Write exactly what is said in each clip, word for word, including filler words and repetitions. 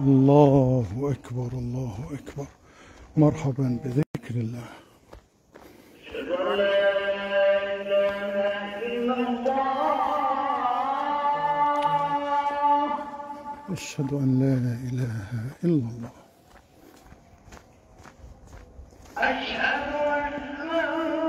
الله أكبر الله أكبر. مرحبا بذكر الله. أشهد أن لا إله إلا الله. أشهد أن لا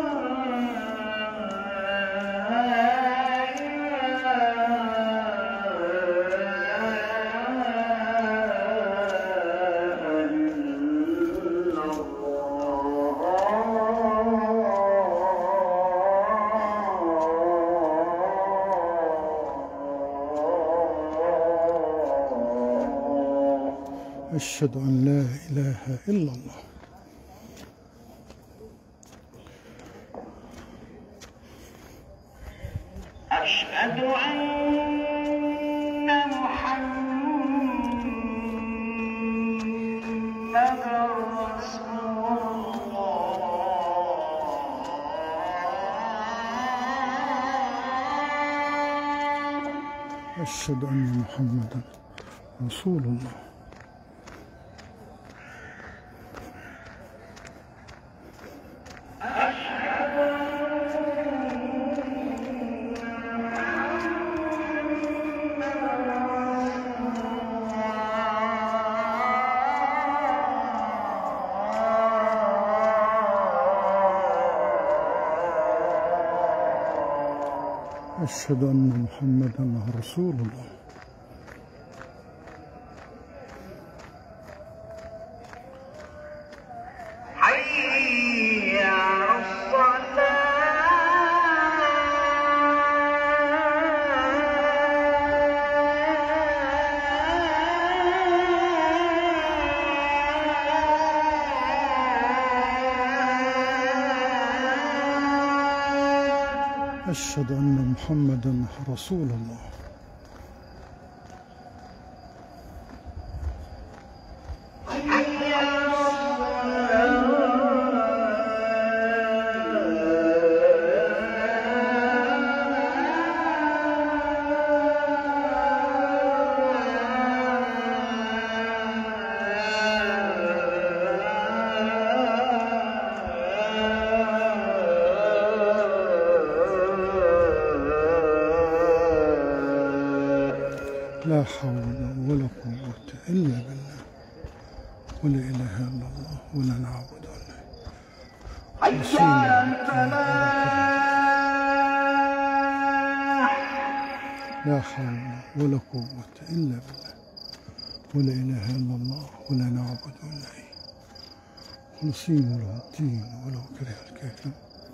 أشهد أن لا إله إلا الله. أشهد أن محمدًا رسول الله. أشهد أن محمدًا رسول الله. أشهد أن محمدًا رسول الله. حي على أشهد أن محمدًا رسول الله. لا حول ولا قوة إلا بالله، ولا إله إلا الله، ولا نعبد إلا لا حول ولا قوة إلا بالله، ولا إله إلا الله، ولا نعبد إلا إياه، مخلصين له الدين ولو كره الكافرون.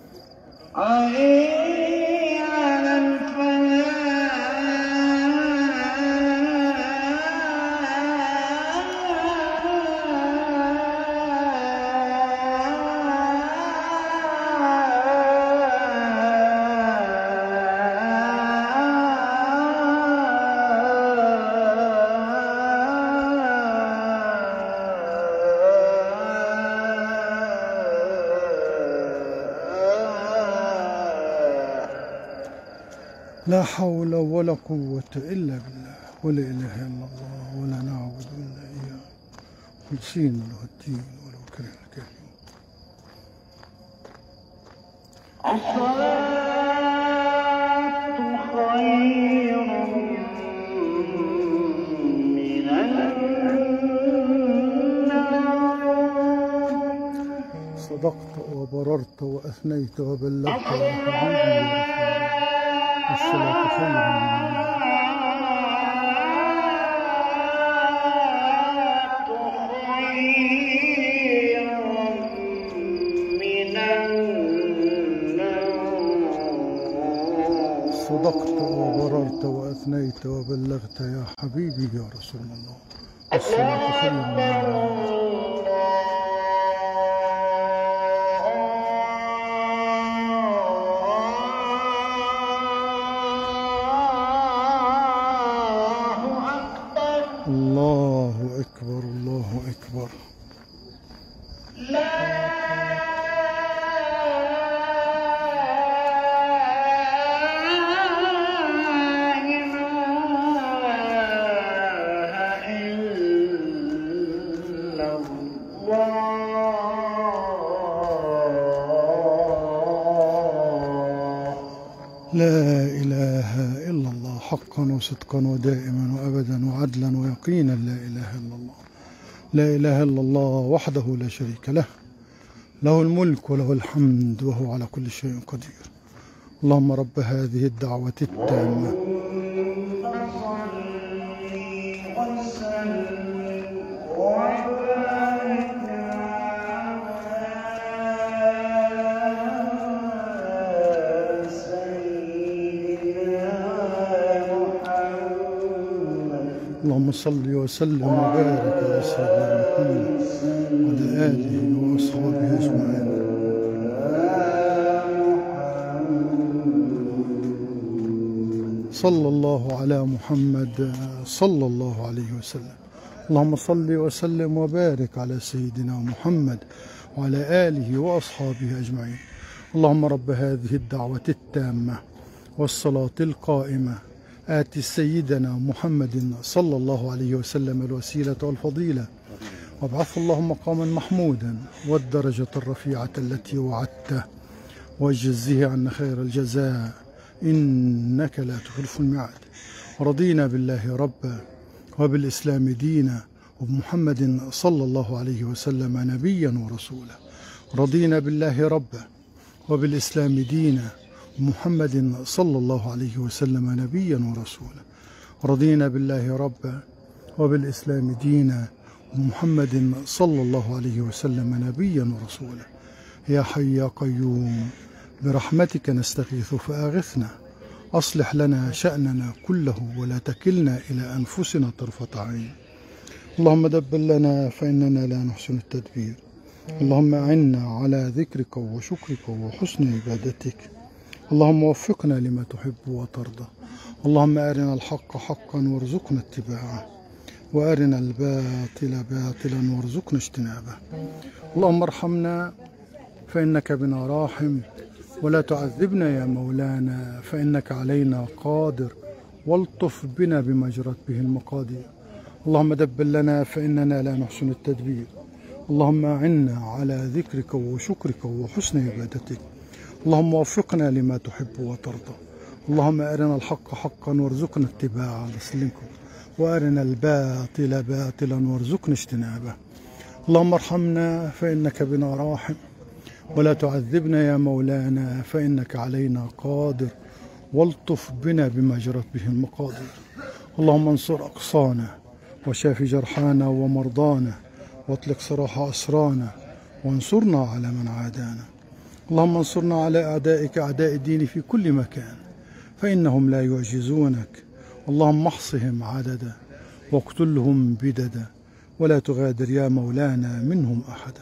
لا حول ولا قوة إلا بالله، ولا إله إلا الله، ولا نعبد إلا إياه، مخلصين له الدين ولو كره الكافرون. الصلاة خير من النوم. صدقت وبررت وأثنيت وبلغت يا حبيبي يا رسول الله. الصلاة خير من النوم. صدقت وبررت وأثنيت وبلغت يا حبيبي يا رسول الله. الصلاة خير من النوم. الله أكبر الله أكبر. لا إله إلا لا إله إلا الله حقا وصدقا ودائما وأبدا وعدلا ويقينا. لا إله إلا الله. لا إله إلا الله وحده لا شريك له، له الملك وله الحمد وهو على كل شيء قدير. اللهم رب هذه الدعوة التامة اللهم صل وسلم وبارك على سيدنا محمد وعلى آله وأصحابه أجمعين. صلى الله على محمد صلى الله عليه وسلم. اللهم صل وسلم وبارك على سيدنا محمد وعلى آله وأصحابه أجمعين. اللهم رب هذه الدعوة التامة والصلاة القائمة آت سيدنا محمد صلى الله عليه وسلم الوسيلة والفضيلة وابعثه اللهم مقاما محمودا والدرجة الرفيعة التي وعدته واجزه عنا خير الجزاء إنك لا تخلف الميعاد. رضينا بالله ربا وبالإسلام دينا وبمحمد صلى الله عليه وسلم نبيا ورسولا. رضينا بالله ربا وبالإسلام دينا محمد صلى الله عليه وسلم نبيا ورسولا. رضينا بالله ربا وبالإسلام دينا ومحمد صلى الله عليه وسلم نبيا ورسولا. يا حي يا قيوم برحمتك نستغيث فأغثنا، أصلح لنا شأننا كله ولا تكلنا إلى أنفسنا طرفة عين. اللهم دبر لنا فإننا لا نحسن التدبير. اللهم أعنا على ذكرك وشكرك وحسن عبادتك. اللهم وفقنا لما تحب وترضى. اللهم أرنا الحق حقا وارزقنا اتباعه وأرنا الباطل باطلا وارزقنا اجتنابه. اللهم ارحمنا فإنك بنا راحم ولا تعذبنا يا مولانا فإنك علينا قادر والطف بنا بما جرت به المقادير. اللهم دبر لنا فإننا لا نحسن التدبير. اللهم أعنا على ذكرك وشكرك وحسن عبادتك. اللهم وفقنا لما تحب وترضى. اللهم أرنا الحق حقا وارزقنا اتباعه وأرنا الباطل باطلا وارزقنا اجتنابه. اللهم ارحمنا فإنك بنا راحم ولا تعذبنا يا مولانا فإنك علينا قادر والطف بنا بما جرت به المقادير. اللهم انصر أقصانا وشاف جرحانا ومرضانا واطلق سراح أسرانا وانصرنا على من عادانا. اللهم انصرنا على أعدائك أعداء الدين في كل مكان فإنهم لا يعجزونك. اللهم احصهم عددا واقتلهم بددا ولا تغادر يا مولانا منهم أحدا.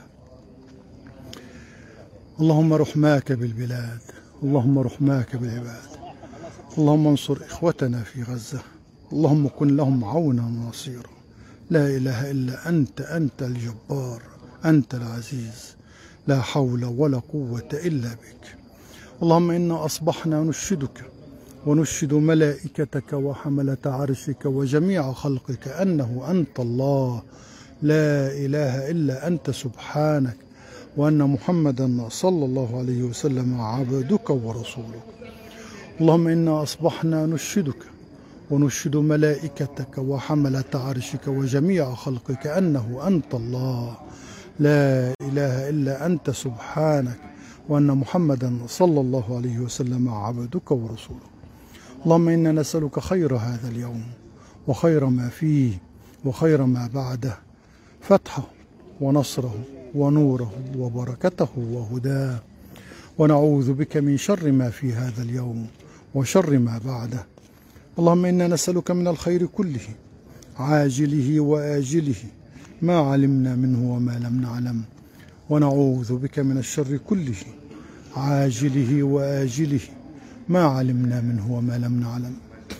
اللهم رحماك بالبلاد. اللهم رحماك بالعباد. اللهم انصر إخوتنا في غزة. اللهم كن لهم عونا ونصيرا. لا إله إلا أنت، أنت الجبار، أنت العزيز، لا حول ولا قوة إلا بك. اللهم إنا أصبحنا نشهدك ونشهد ملائكتك وحملة عرشك وجميع خلقك أنه أنت الله لا إله إلا أنت سبحانك، وأن محمدا صلى الله عليه وسلم عبدك ورسولك. اللهم إنا أصبحنا نشهدك ونشهد ملائكتك وحملة عرشك وجميع خلقك أنه أنت الله لا إله إلا أنت سبحانك، وأن محمدا صلى الله عليه وسلم عبدك ورسولك. اللهم إنا نسألك خير هذا اليوم وخير ما فيه وخير ما بعده، فتحه ونصره ونوره وبركته وهداه، ونعوذ بك من شر ما في هذا اليوم وشر ما بعده. اللهم إنا نسألك من الخير كله عاجله وآجله ما علمنا منه وما لم نعلم، ونعوذ بك من الشر كله عاجله وآجله ما علمنا منه وما لم نعلم.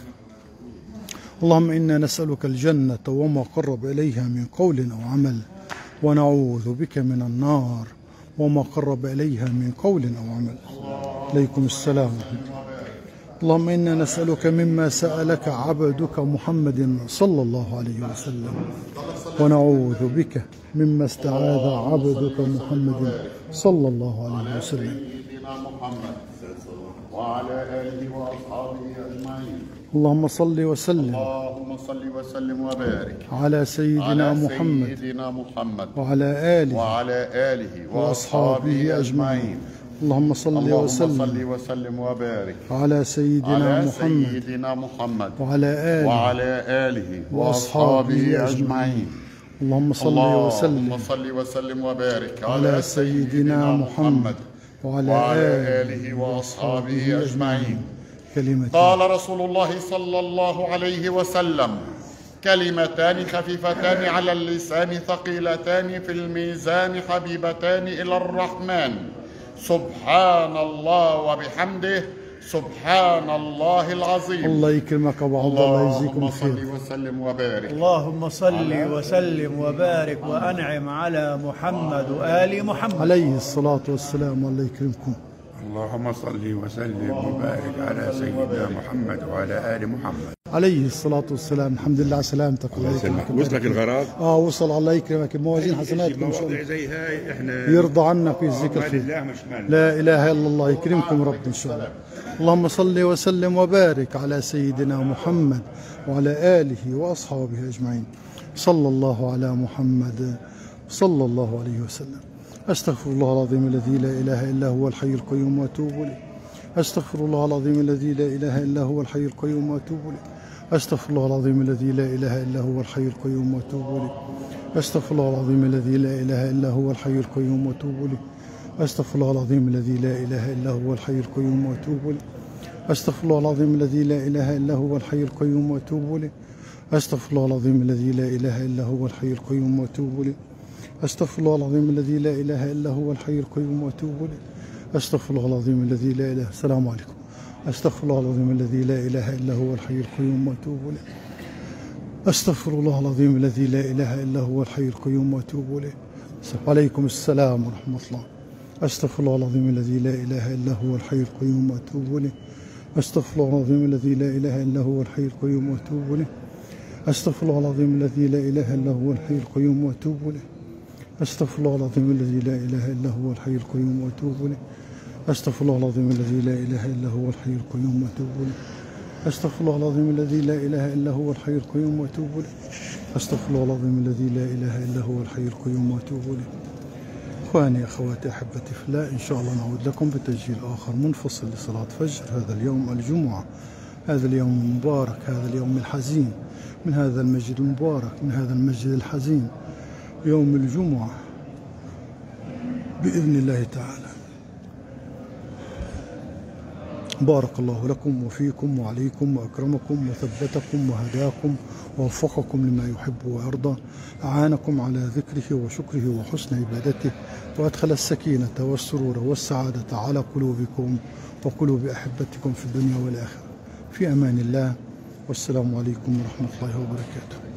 اللهم إنا نسألك الجنة وما قرب إليها من قول أو عمل، ونعوذ بك من النار وما قرب إليها من قول أو عمل. عليكم السلام. اللهم إنا نسألك مما سألك عبدك محمد صلى الله عليه وسلم، ونعوذ بك مما استعاذ عبدك محمد صلى الله عليه وسلم. وعلى آله وأصحابه أجمعين. اللهم صل وسلم اللهم صل وسلم وبارك على سيدنا على محمد سيدنا محمد وعلى آله وعلى آله وأصحابه أجمعين. اللهم صل اللهم وسلم صل وسلم وبارك على سيدنا على محمد سيدنا محمد وعلى آله وعلى آله وأصحابه وأصحابه أجمعين. أجمعين. اللهم صل اللهم وسلم صل وسلم وبارك على سيدنا محمد وعلى وعلى آله آله وأصحابه أجمعين. كلمة قال رسول الله صلى الله عليه وسلم: كلمتان خفيفتان على اللسان ثقيلتان في الميزان حبيبتان إلى الرحمن، سبحان الله وبحمده، سبحان الله العظيم. الله يكرمك أبو عبد الله، يجزيكم اللهم خير. صل وسلم وبارك. اللهم صل وسلم وبارك وأنعم على محمد وآل محمد عليه الصلاة والسلام. الله يكرمكم. اللهم صل وسلم وبارك على سيدنا محمد وعلى آل محمد عليه الصلاة والسلام. الحمد لله على سلامتك. الله يسلمك. وصلك الغرض؟ اه وصل. الله يكرمك. الموازين حسناتكم ان شاء الله. زي هاي احنا يرضى عنا في الذكر مال فيه. الله مش مال. لا اله الا الله. يكرمكم رب ان شاء الله. اللهم صل وسلم وبارك على سيدنا محمد وعلى آله وأصحابه أجمعين. صلى الله على محمد صلى الله عليه وسلم. أستغفر الله العظيم الذي لا إله إلا هو الحي القيوم وأتوب إليه. أستغفر الله العظيم الذي لا إله إلا هو الحي القيوم وأتوب إليه. أستغفر الله العظيم الذي لا إله إلا هو الحي القيوم وأتوب إليه. أستغفر الله العظيم الذي لا إله إلا هو الحي القيوم وأتوب إليه. أستغفر الله العظيم الذي لا إله إلا هو الحي القيوم وأتوب إليه. أستغفر الله العظيم الذي لا إله إلا هو الحي القيوم وأتوب إليه. أستغفر الله العظيم الذي لا إله إلا هو الحي القيوم وأتوب إليه. أستغفر الله العظيم الذي لا إله إلا هو الحي القيوم وأتوب إليه. أستغفر الله العظيم الذي لا إله. السلام عليكم. أستغفر الله العظيم الذي لا إله إلا هو الحي القيوم وأتوب إليه. أستغفر الله العظيم الذي لا إله إلا هو الحي القيوم وأتوب إليه. عليكم السلام ورحمة الله. أستغفر الله العظيم الذي لا إله إلا هو الحي القيوم وأتوب إليه. أستغفر الله العظيم الذي لا إله إلا هو الحي القيوم وأتوب إليه. أستغفر الله العظيم الذي لا إله إلا هو الحي القيوم وأتوب إليه. أستغفر الله العظيم الذي لا إله إلا هو الحي القيوم وأتوب إليه. أستغفر الله العظيم الذي لا إله إلا هو الحي القيوم وأتوب إليه. أستغفر الله العظيم الذي لا إله إلا هو الحي القيوم وأتوب إليه. أستغفر الله العظيم الذي لا إله إلا هو الحي القيوم وأتوب إليه. إخواني أخواتي أحبتي في الله، إن شاء الله نعود لكم بتسجيل آخر منفصل لصلاة فجر هذا اليوم الجمعة، هذا اليوم المبارك، هذا اليوم الحزين، من هذا المسجد المبارك، من هذا المسجد الحزين، يوم الجمعة بإذن الله تعالى. بارك الله لكم وفيكم وعليكم وأكرمكم وثبتكم وهداكم ووفقكم لما يحب ويرضى، أعانكم على ذكره وشكره وحسن عبادته، وأدخل السكينة والسرور والسعادة على قلوبكم وقلوب أحبتكم في الدنيا والآخرة. في أمان الله، والسلام عليكم ورحمة الله وبركاته.